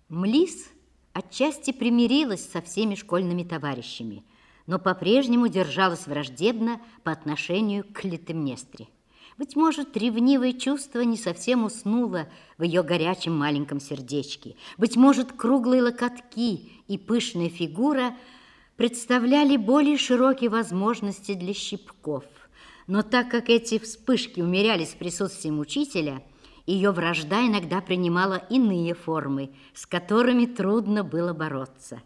Млис отчасти примирилась со всеми школьными товарищами, но по-прежнему держалась враждебно по отношению к Клитемнестре. Быть может, ревнивое чувство не совсем уснуло в ее горячем маленьком сердечке. Быть может, круглые локотки и пышная фигура представляли более широкие возможности для щипков. Но так как эти вспышки умерялись присутствием учителя, ее вражда иногда принимала иные формы, с которыми трудно было бороться.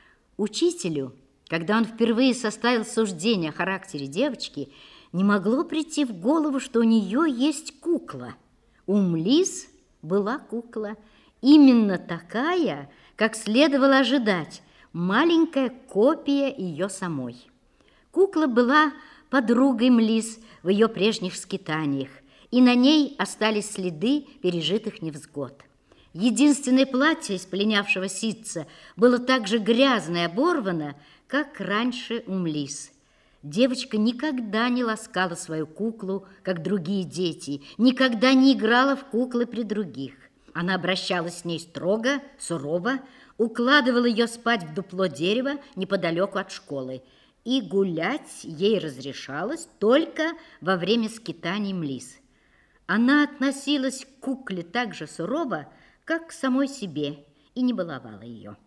Учителю, когда он впервые составил суждение о характере девочки, не могло прийти в голову, что у нее есть кукла. У Млис была кукла, именно такая, как следовало ожидать, маленькая копия ее самой. Кукла была подругой Млис в ее прежних скитаниях, и на ней остались следы пережитых невзгод. Единственное платье из полинявшего ситца было так же грязно и оборвано, как раньше у Млис. Девочка никогда не ласкала свою куклу, как другие дети, никогда не играла в куклы при других. Она обращалась с ней строго, сурово, укладывала ее спать в дупло дерева неподалеку от школы, и гулять ей разрешалось только во время скитаний Млис. Она относилась к кукле так же сурово, как к самой себе, и не баловала ее.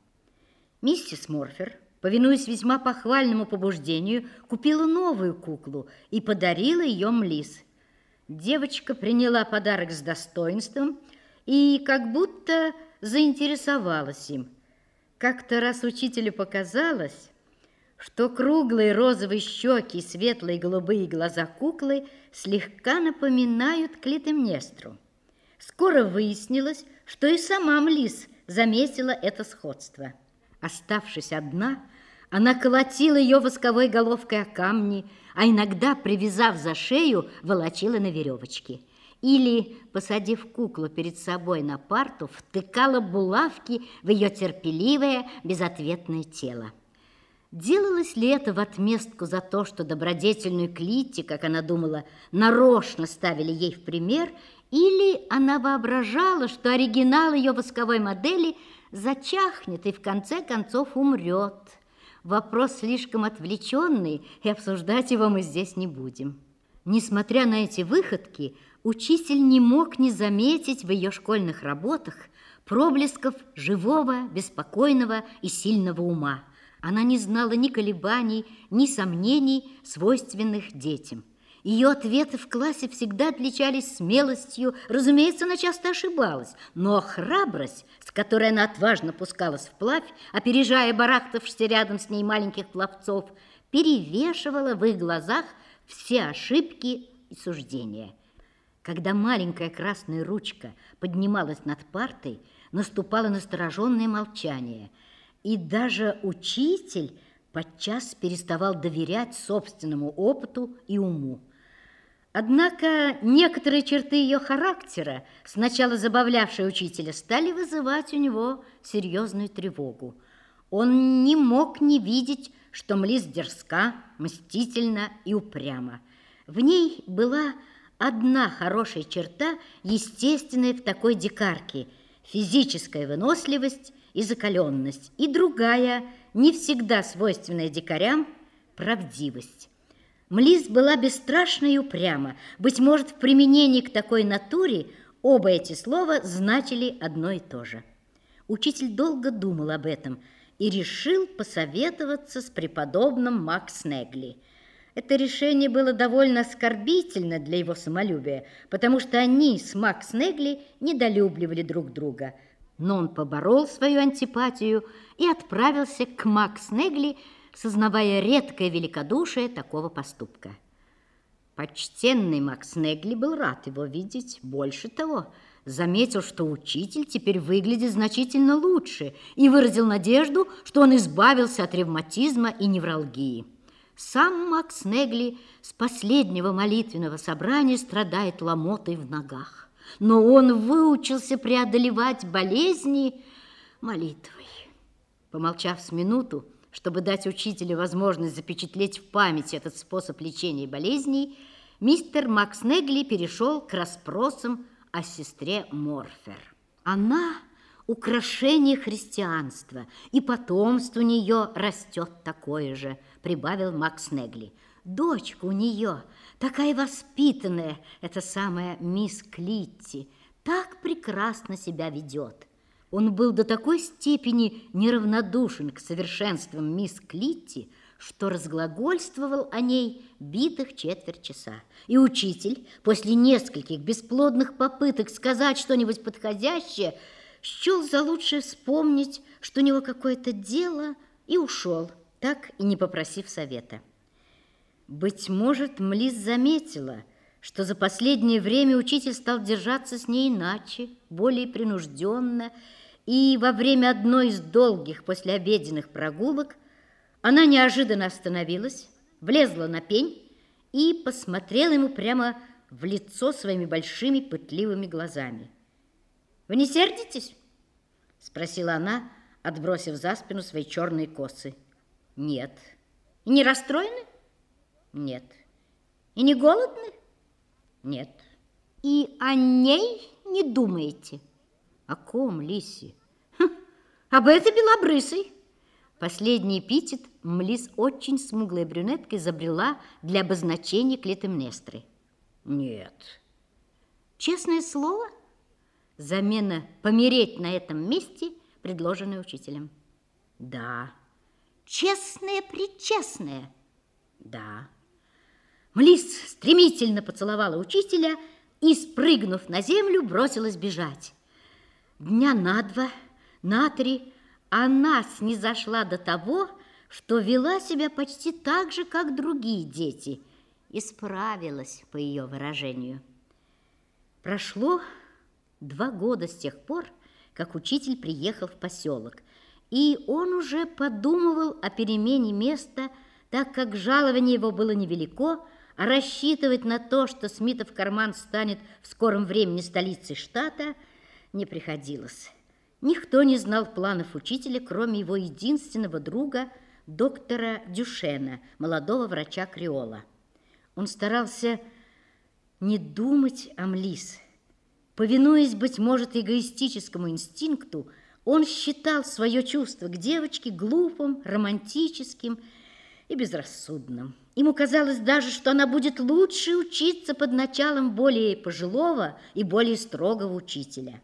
Миссис Морфер, повинуясь весьма похвальному побуждению, купила новую куклу и подарила ее Млис. Девочка приняла подарок с достоинством и как будто заинтересовалась им. Как-то раз учителю показалось, что круглые розовые щеки и светлые голубые глаза куклы слегка напоминают Клитемнестру. Скоро выяснилось, что и сама Млис заметила это сходство. Оставшись одна, она колотила ее восковой головкой о камни, а иногда, привязав за шею, волочила на веревочке. Или, посадив куклу перед собой на парту, втыкала булавки в ее терпеливое, безответное тело. Делалось ли это в отместку за то, что добродетельную Клитти, как она думала, нарочно ставили ей в пример, или она воображала, что оригинал ее восковой модели зачахнет и в конце концов умрет? Вопрос слишком отвлеченный, и обсуждать его мы здесь не будем. Несмотря на эти выходки, учитель не мог не заметить в ее школьных работах проблесков живого, беспокойного и сильного ума. Она не знала ни колебаний, ни сомнений, свойственных детям. Ее ответы в классе всегда отличались смелостью. Разумеется, она часто ошибалась, но храбрость, с которой она отважно пускалась вплавь, опережая барахтавшихся рядом с ней маленьких пловцов, перевешивала в их глазах все ошибки и суждения. Когда маленькая красная ручка поднималась над партой, наступало настороженное молчание, и даже учитель подчас переставал доверять собственному опыту и уму. Однако некоторые черты ее характера, сначала забавлявшие учителя, стали вызывать у него серьезную тревогу. Он не мог не видеть, что Млис дерзка, мстительна и упряма. В ней была одна хорошая черта, естественная в такой дикарке – физическая выносливость и закаленность, и другая, не всегда свойственная дикарям, правдивость. Млис была бесстрашна и упряма. Быть может, в применении к такой натуре оба эти слова значили одно и то же. Учитель долго думал об этом и решил посоветоваться с преподобным Макс Снегли. Это решение было довольно оскорбительно для его самолюбия, потому что они с Макс Снегли недолюбливали друг друга. Но он поборол свою антипатию и отправился к Макс Снегли, сознавая редкое великодушие такого поступка. Почтенный Макс Снегли был рад его видеть. Больше того, заметил, что учитель теперь выглядит значительно лучше, и выразил надежду, что он избавился от ревматизма и невралгии. Сам Макс Снегли с последнего молитвенного собрания страдает ломотой в ногах. Но он выучился преодолевать болезни молитвой. Помолчав с минуту, чтобы дать учителю возможность запечатлеть в памяти этот способ лечения болезней, мистер Макс Снегли перешел к расспросам о сестре Морфер. Она украшение христианства, и потомство у нее растет такое же, прибавил Макс Негли. Дочка у нее такая воспитанная, эта самая мисс Клитти, так прекрасно себя ведет. Он был до такой степени неравнодушен к совершенствам мисс Клитти, что разглагольствовал о ней битых четверть часа. И учитель, после нескольких бесплодных попыток сказать что-нибудь подходящее, счел за лучшее вспомнить, что у него какое-то дело, и ушел, так и не попросив совета. Быть может, Млис заметила, что за последнее время учитель стал держаться с ней иначе, более принужденно, и во время одной из долгих послеобеденных прогулок она неожиданно остановилась, влезла на пень и посмотрела ему прямо в лицо своими большими пытливыми глазами. «Вы не сердитесь?» – спросила она, отбросив за спину свои черные косы. «Нет». «И не расстроены?» «Нет». «И не голодны?» «Нет». «И о ней не думаете?» «О ком, Лисси?» «Об этой белобрысой». Последний эпитет Млис очень смуглой брюнеткой изобрела для обозначения Клитемнестры. «Нет». «Честное слово?» Замена «помереть на этом месте», предложенная учителем. «Да». «Честное-пречестное?» «Да». Млис стремительно поцеловала учителя и, спрыгнув на землю, бросилась бежать. Дня на 2, на 3 она снизошла до того, что вела себя почти так же, как другие дети, и справилась, по ее выражению. Прошло 2 года с тех пор, как учитель приехал в поселок, и он уже подумывал о перемене места, так как жалование его было невелико, а рассчитывать на то, что Смитов карман станет в скором времени столицей штата, не приходилось. Никто не знал планов учителя, кроме его единственного друга, доктора Дюшена, молодого врача-креола. Он старался не думать о Млис. Повинуясь, быть может, эгоистическому инстинкту, он считал свое чувство к девочке глупым, романтическим и безрассудным. Ему казалось даже, что она будет лучше учиться под началом более пожилого и более строгого учителя.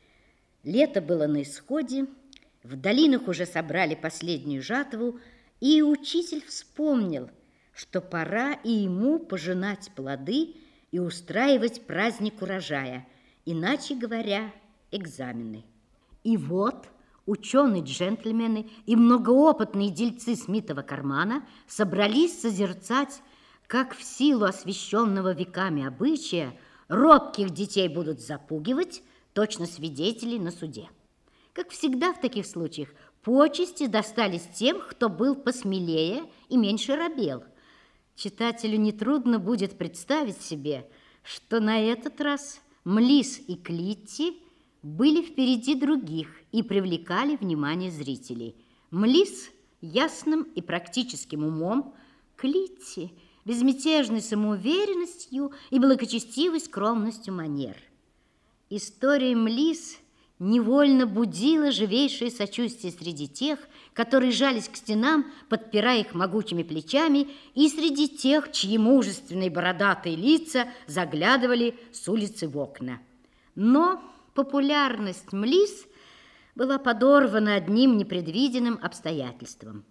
Лето было на исходе, в долинах уже собрали последнюю жатву, и учитель вспомнил, что пора и ему пожинать плоды и устраивать праздник урожая, иначе говоря, экзамены. И вот ученые-джентльмены и многоопытные дельцы Смитова кармана собрались созерцать, как в силу освященного веками обычая робких детей будут запугивать, точно свидетелей на суде. Как всегда в таких случаях, почести достались тем, кто был посмелее и меньше робел. Читателю нетрудно будет представить себе, что на этот раз Млис и Клитти были впереди других и привлекали внимание зрителей. Млис ясным и практическим умом, Клитти безмятежной самоуверенностью и благочестивой скромностью манер. История Млис невольно будила живейшее сочувствие среди тех, которые жались к стенам, подпирая их могучими плечами, и среди тех, чьи мужественные бородатые лица заглядывали с улицы в окна. Но популярность Млис была подорвана одним непредвиденным обстоятельством.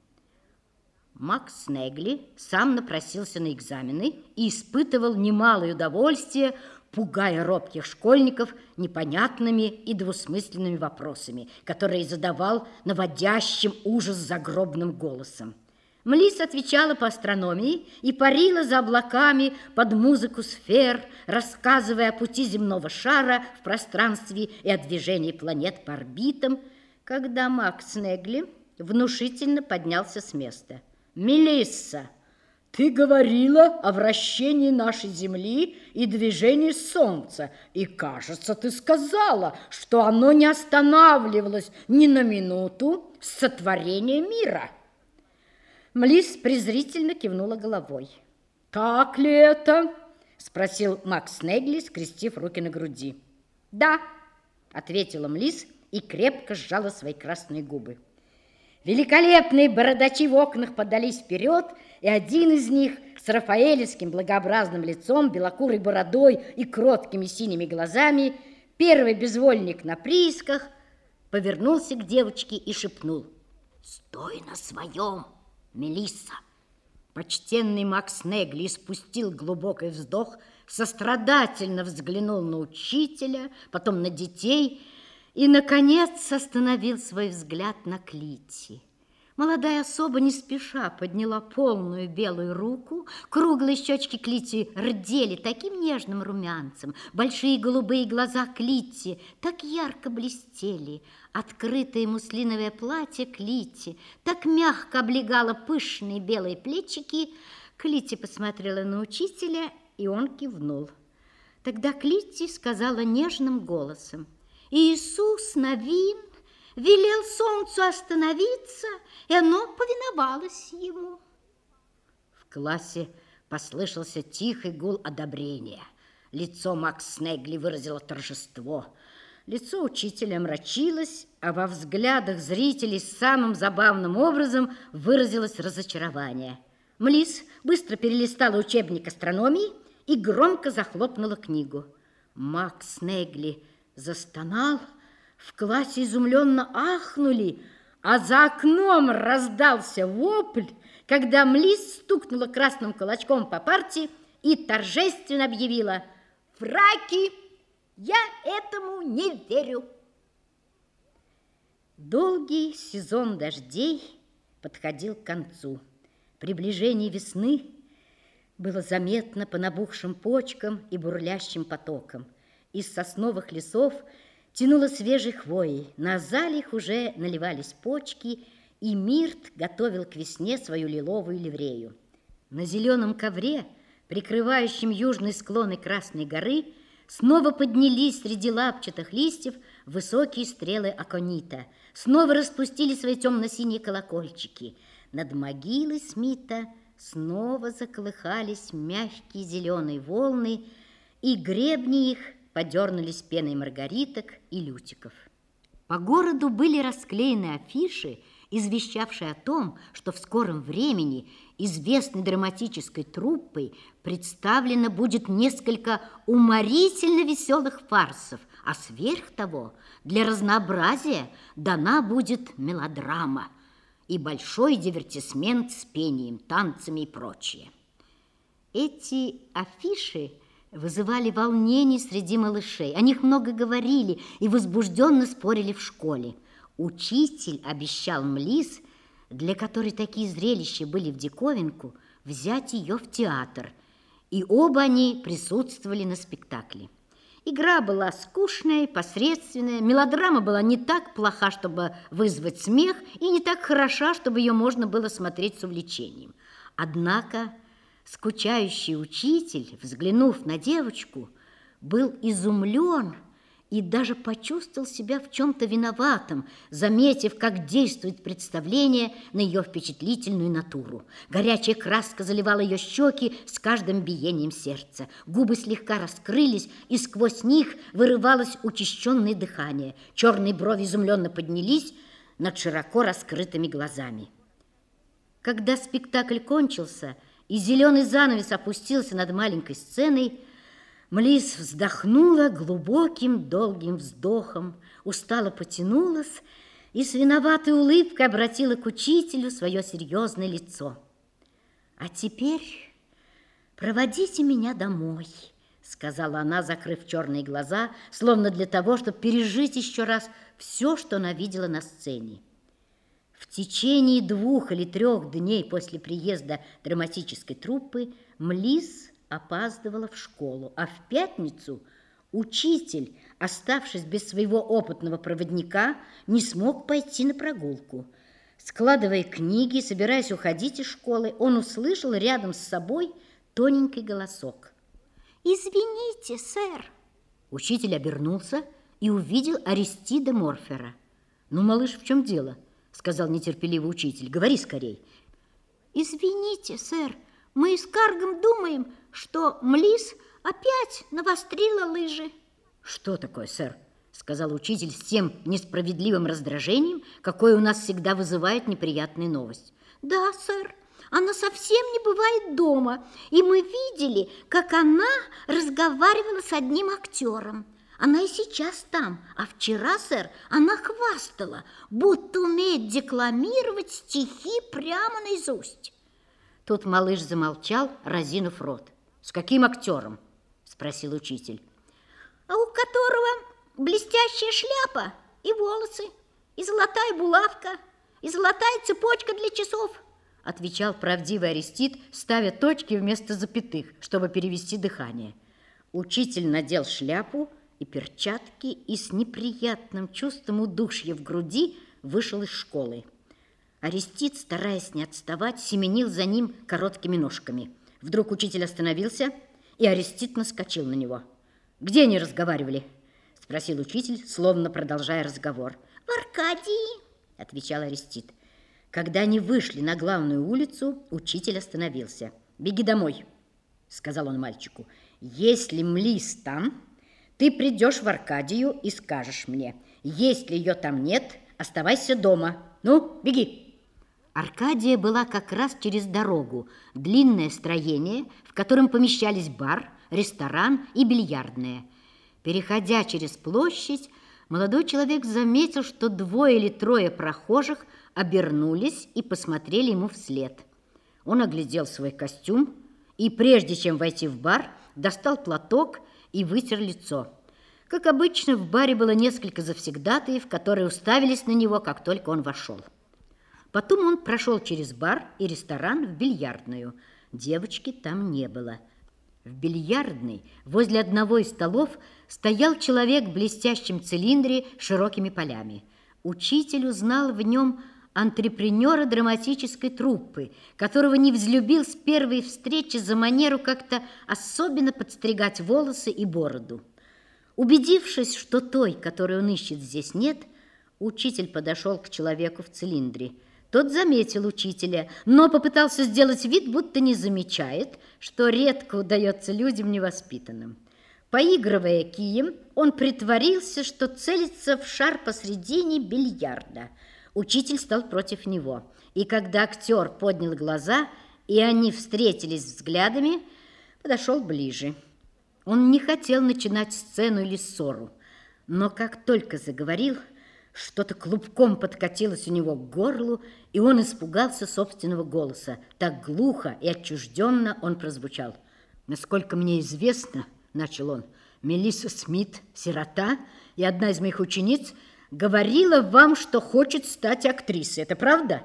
Макс Негли сам напросился на экзамены и испытывал немалое удовольствие, пугая робких школьников непонятными и двусмысленными вопросами, которые задавал наводящим ужас загробным голосом. Млис отвечала по астрономии и парила за облаками под музыку сфер, рассказывая о пути земного шара в пространстве и о движении планет по орбитам, когда Макс Негли внушительно поднялся с места. «Мелисса, ты говорила о вращении нашей Земли и движении Солнца, и, кажется, ты сказала, что оно не останавливалось ни на минуту с сотворения мира». Млис презрительно кивнула головой. «Так ли это?» – спросил Макс Негли, скрестив руки на груди. «Да», – ответила Млис и крепко сжала свои красные губы. Великолепные бородачи в окнах подались вперед, и один из них с рафаэлевским благообразным лицом, белокурой бородой и кроткими синими глазами, первый безвольник на приисках, повернулся к девочке и шепнул: «Стой на своем, Мелисса!» Почтенный Макс Негли испустил глубокий вздох, сострадательно взглянул на учителя, потом на детей и, наконец, остановил свой взгляд на Клитти. Молодая особа не спеша подняла полную белую руку, круглые щечки Клитти рдели таким нежным румянцем, большие голубые глаза Клитти так ярко блестели, открытое муслиновое платье Клитти так мягко облегало пышные белые плечики. Клитти посмотрела на учителя, и он кивнул. Тогда Клитти сказала нежным голосом: «Иисус Навин велел солнцу остановиться, и оно повиновалось ему». В классе послышался тихий гул одобрения. Лицо Макс Снегли выразило торжество. Лицо учителя омрачилось, а во взглядах зрителей самым забавным образом выразилось разочарование. Млис быстро перелистала учебник астрономии и громко захлопнула книгу. Макс Снегли застонал, в классе изумленно ахнули, а за окном раздался вопль, когда Млис стукнула красным кулачком по парте и торжественно объявила: «Фраки! Я этому не верю!» Долгий сезон дождей подходил к концу. Приближение весны было заметно по набухшим почкам и бурлящим потокам. Из сосновых лесов тянуло свежей хвоей, на азалиях уже наливались почки, и мирт готовил к весне свою лиловую ливрею. На зеленом ковре, прикрывающем южные склоны Красной горы, снова поднялись среди лапчатых листьев высокие стрелы аконита, снова распустили свои темно-синие колокольчики. Над могилой Смита снова заколыхались мягкие зеленые волны, и гребни их подернулись пеной маргариток и лютиков. По городу были расклеены афиши, извещавшие о том, что в скором времени известной драматической труппой представлено будет несколько уморительно веселых фарсов, а сверх того для разнообразия дана будет мелодрама и большой дивертисмент с пением, танцами и прочее. Эти афиши вызывали волнение среди малышей. О них много говорили и возбужденно спорили в школе. Учитель обещал Млис, для которой такие зрелища были в диковинку, взять ее в театр, и оба они присутствовали на спектакле. Игра была скучная, посредственная, мелодрама была не так плоха, чтобы вызвать смех, и не так хороша, чтобы ее можно было смотреть с увлечением. Однако скучающий учитель, взглянув на девочку, был изумлен и даже почувствовал себя в чем-то виноватым, заметив, как действует представление на ее впечатлительную натуру. Горячая краска заливала ее щеки с каждым биением сердца. Губы слегка раскрылись, и сквозь них вырывалось учащенное дыхание. Черные брови изумленно поднялись над широко раскрытыми глазами. Когда спектакль кончился и зеленый занавес опустился над маленькой сценой, Млис вздохнула глубоким долгим вздохом, устало потянулась и с виноватой улыбкой обратила к учителю свое серьезное лицо. «А теперь проводите меня домой», — сказала она, закрыв черные глаза, словно для того, чтобы пережить еще раз все, что она видела на сцене. В течение 2 или 3 дней после приезда драматической труппы Млис опаздывала в школу, а в пятницу учитель, оставшись без своего опытного проводника, не смог пойти на прогулку. Складывая книги, собираясь уходить из школы, он услышал рядом с собой тоненький голосок. «Извините, сэр!» Учитель обернулся и увидел Аристида Морфера. «Ну, малыш, в чем дело?» — сказал нетерпеливый учитель. «Говори скорей». «Извините, сэр, мы с Каргом думаем, что Млис опять навострила лыжи». «Что такое, сэр? сказал учитель с тем несправедливым раздражением, какое у нас всегда вызывает неприятная новость. Да, сэр, она совсем не бывает дома, и мы видели, как она разговаривала с одним актером. Она и сейчас там, а вчера, сэр, она хвастала, будто умеет декламировать стихи прямо наизусть. Тут малыш замолчал, разинув рот. «С каким актером?» – спросил учитель. А у которого блестящая шляпа и волосы, и золотая булавка, и золотая цепочка для часов, отвечал правдивый Арестит, ставя точки вместо запятых, чтобы перевести дыхание. Учитель надел шляпу и перчатки и с неприятным чувством удушья в груди вышел из школы. Арестит, стараясь не отставать, семенил за ним короткими ножками. Вдруг учитель остановился, и Арестит наскочил на него. «Где они разговаривали?» – спросил учитель, словно продолжая разговор. «В Аркадии», – отвечал Арестит. Когда они вышли на главную улицу, учитель остановился. «Беги домой», – сказал он мальчику. «Если Млис там, ты придешь в Аркадию и скажешь мне. Если ее там нет, оставайся дома. Ну, беги». Аркадия была как раз через дорогу, длинное строение, в котором помещались бар, ресторан и бильярдная. Переходя через площадь, молодой человек заметил, что 2 или 3 прохожих обернулись и посмотрели ему вслед. Он оглядел свой костюм и, прежде чем войти в бар, достал платок и вытер лицо. Как обычно, в баре было несколько завсегдатаев, которые уставились на него, как только он вошел. Потом он прошел через бар и ресторан в бильярдную. Девочки там не было. В бильярдной возле одного из столов стоял человек в блестящем цилиндре с широкими полями. Учитель узнал в нем антрепренера драматической труппы, которого не взлюбил с первой встречи за манеру как-то особенно подстригать волосы и бороду. Убедившись, что той, которую он ищет, здесь нет, учитель подошел к человеку в цилиндре. Тот заметил учителя, но попытался сделать вид, будто не замечает, что редко удается людям невоспитанным. Поигрывая кием, он притворился, что целится в шар посредине бильярда. Учитель стал против него, и когда актер поднял глаза, и они встретились взглядами, подошел ближе. Он не хотел начинать сцену или ссору, но как только заговорил, что-то клубком подкатилось у него к горлу, и он испугался собственного голоса. Так глухо и отчужденно он прозвучал. «Насколько мне известно, — начал он, — Мелисса Смит, сирота, и одна из моих учениц, говорила вам, что хочет стать актрисой. Это правда?»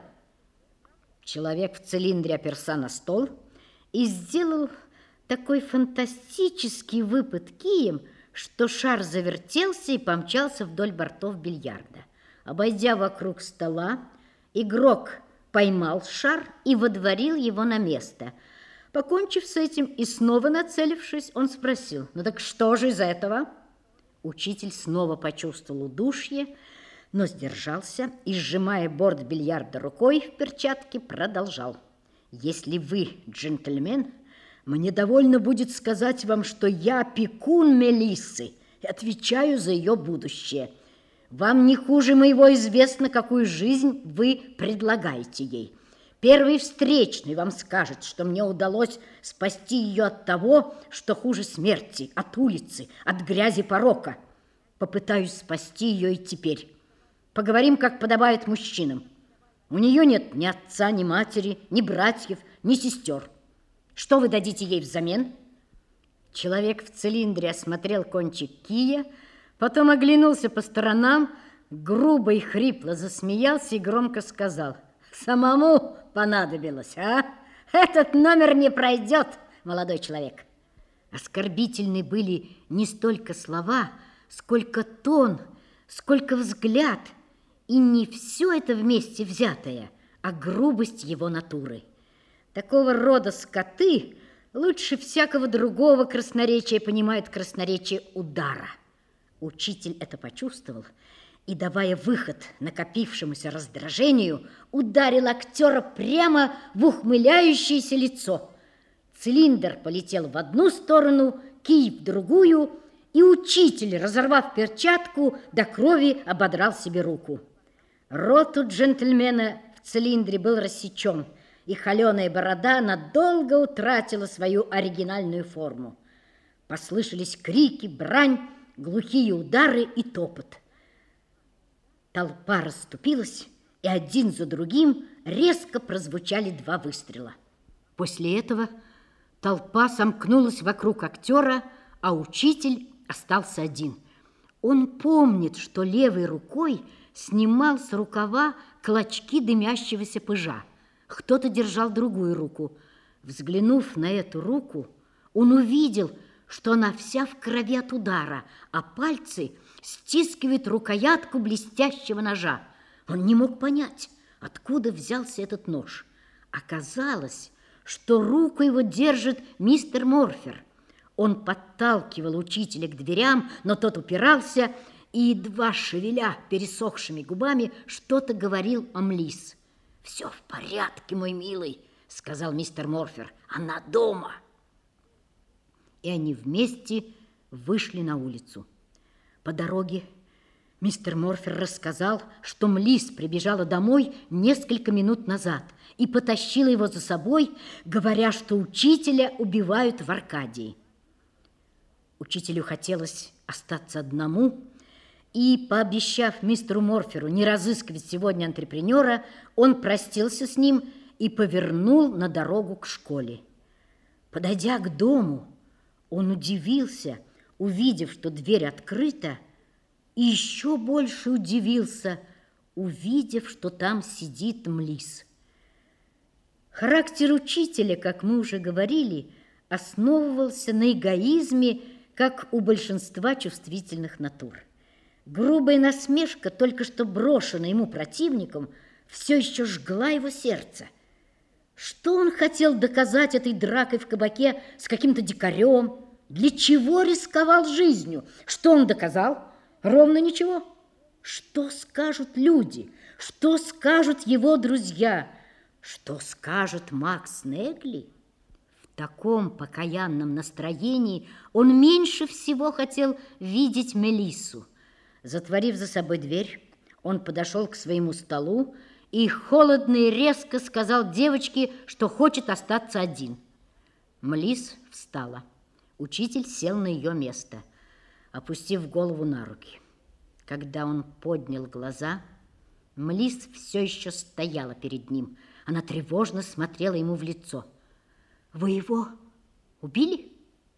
Человек в цилиндре оперся на стол и сделал такой фантастический выпад кием, что шар завертелся и помчался вдоль бортов бильярда. Обойдя вокруг стола, игрок поймал шар и водворил его на место. Покончив с этим и снова нацелившись, он спросил: «Ну так что же из этого?» Учитель снова почувствовал удушье, но сдержался и, сжимая борт бильярда рукой в перчатке, продолжал: «Если вы джентльмен, мне довольно будет сказать вам, что я опекун Мелиссы и отвечаю за ее будущее. Вам не хуже моего известно, какую жизнь вы предлагаете ей. Первый встречный вам скажет, что мне удалось спасти ее от того, что хуже смерти, от улицы, от грязи порока. Попытаюсь спасти ее и теперь. Поговорим, как подобает мужчинам. У нее нет ни отца, ни матери, ни братьев, ни сестер. Что вы дадите ей взамен?» Человек в цилиндре осмотрел кончик кия, потом оглянулся по сторонам, грубо и хрипло засмеялся и громко сказал: «Самому понадобилось, а? Этот номер не пройдет, молодой человек». Оскорбительны были не столько слова, сколько тон, сколько взгляд, и не все это вместе взятое, а грубость его натуры. Такого рода скоты лучше всякого другого красноречия понимают красноречие удара. Учитель это почувствовал и, давая выход накопившемуся раздражению, ударил актера прямо в ухмыляющееся лицо. Цилиндр полетел в одну сторону, кий в другую, И учитель, разорвав перчатку, до крови ободрал себе руку. Рот у джентльмена в цилиндре был рассечен, и холеная борода надолго утратила свою оригинальную форму. Послышались крики, брань, глухие удары и топот. Толпа расступилась, и один за другим резко прозвучали 2 выстрела. После этого толпа сомкнулась вокруг актера, а учитель остался один. Он помнит, что левой рукой снимал с рукава клочки дымящегося пыжа. Кто-то держал другую руку. Взглянув на эту руку, он увидел, что она вся в крови от удара, а пальцы стискивают рукоятку блестящего ножа. Он не мог понять, откуда взялся этот нож. Оказалось, что руку его держит мистер Морфер. Он подталкивал учителя к дверям, но тот упирался и, едва шевеля пересохшими губами, что-то говорил о Млис. «Все в порядке, мой милый», — сказал мистер Морфер. «Она дома». И они вместе вышли на улицу. По дороге мистер Морфер рассказал, что Млис прибежала домой несколько минут назад и потащила его за собой, говоря, что учителя убивают в Аркадии. Учителю хотелось остаться одному, и, пообещав мистеру Морферу не разыскивать сегодня антрепренера, он простился с ним и повернул на дорогу к школе. Подойдя к дому, он удивился, увидев, что дверь открыта, и еще больше удивился, увидев, что там сидит Млис. Характер учителя, как мы уже говорили, основывался на эгоизме, как у большинства чувствительных натур. Грубая насмешка, только что брошенная ему противником, все еще жгла его сердце. Что он хотел доказать этой дракой в кабаке с каким-то дикарем? Для чего рисковал жизнью? Что он доказал? Ровно ничего. Что скажут люди? Что скажут его друзья? Что скажет Макс Негли? В таком покаянном настроении он меньше всего хотел видеть Мелиссу. Затворив за собой дверь, он подошел к своему столу и холодно и резко сказал девочке, что хочет остаться один. Млис встала. Учитель сел на ее место, опустив голову на руки. Когда он поднял глаза, Млис все еще стояла перед ним. Она тревожно смотрела ему в лицо. «Вы его убили?»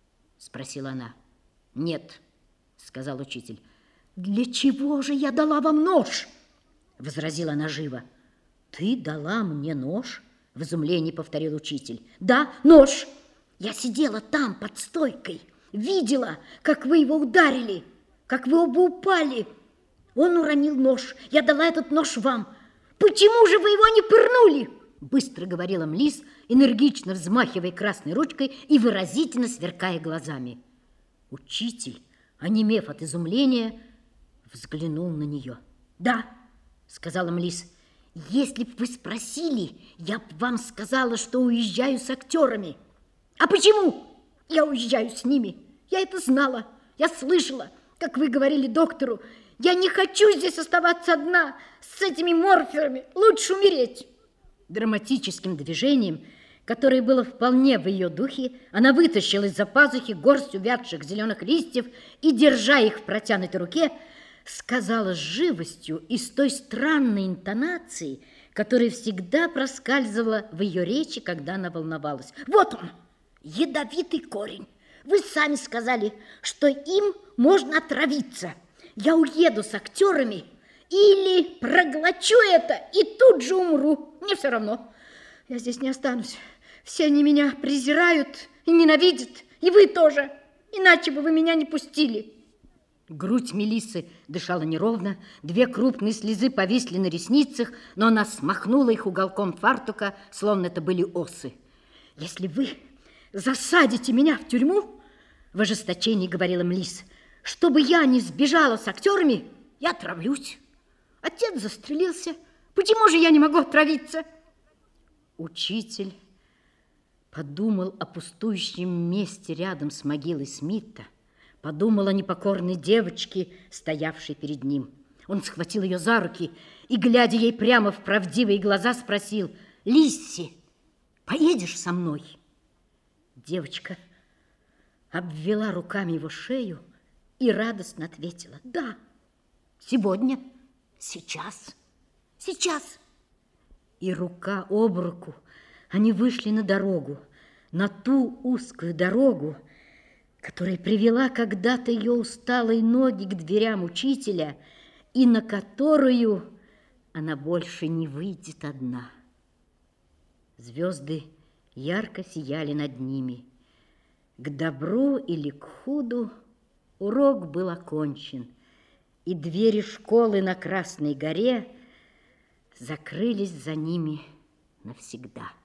– спросила она. «Нет», – сказал учитель. «Для чего же я дала вам нож?» – возразила она живо. «Ты дала мне нож?» – в изумлении повторил учитель. «Да, нож! Я сидела там под стойкой, видела, как вы его ударили, как вы оба упали. Он уронил нож, я дала этот нож вам. Почему же вы его не пырнули?» Быстро говорила Млис, энергично взмахивая красной ручкой и выразительно сверкая глазами. Учитель, онемев от изумления, взглянул на нее. «Да», — сказала Млис, — «если б вы спросили, я б вам сказала, что уезжаю с актерами». «А почему я уезжаю с ними? Я это знала, я слышала, как вы говорили доктору. Я не хочу здесь оставаться одна с этими морферами, лучше умереть». Драматическим движением, которое было вполне в ее духе, она вытащила из-за пазухи горсть увядших зеленых листьев и, держа их в протянутой руке, сказала с живостью и с той странной интонацией, которая всегда проскальзывала в ее речи, когда она волновалась. «Вот он, ядовитый корень. Вы сами сказали, что им можно отравиться. Я уеду с актерами или проглочу это и тут же умру. Мне все равно. Я здесь не останусь. Все они меня презирают и ненавидят, и вы тоже. Иначе бы вы меня не пустили». Грудь Мелиссы дышала неровно, 2 крупные слезы повисли на ресницах, но она смахнула их уголком фартука, словно это были осы. «Если вы засадите меня в тюрьму, — в ожесточении говорила Млис, — чтобы я не сбежала с актерами, я отравлюсь. Отец застрелился. Почему же я не могу отравиться?» Учитель подумал о пустующем месте рядом с могилой Смита, подумал о непокорной девочке, стоявшей перед ним. Он схватил ее за руки и, глядя ей прямо в правдивые глаза, спросил: «Лисси, поедешь со мной?» Девочка обвела руками его шею и радостно ответила: «Да, сегодня, сейчас, сейчас». И рука об руку они вышли на дорогу, на ту узкую дорогу, которая привела когда-то ее усталые ноги к дверям учителя, и на которую она больше не выйдет одна. Звезды ярко сияли над ними. К добру или к худу урок был окончен, и двери школы на Красной горе закрылись за ними навсегда.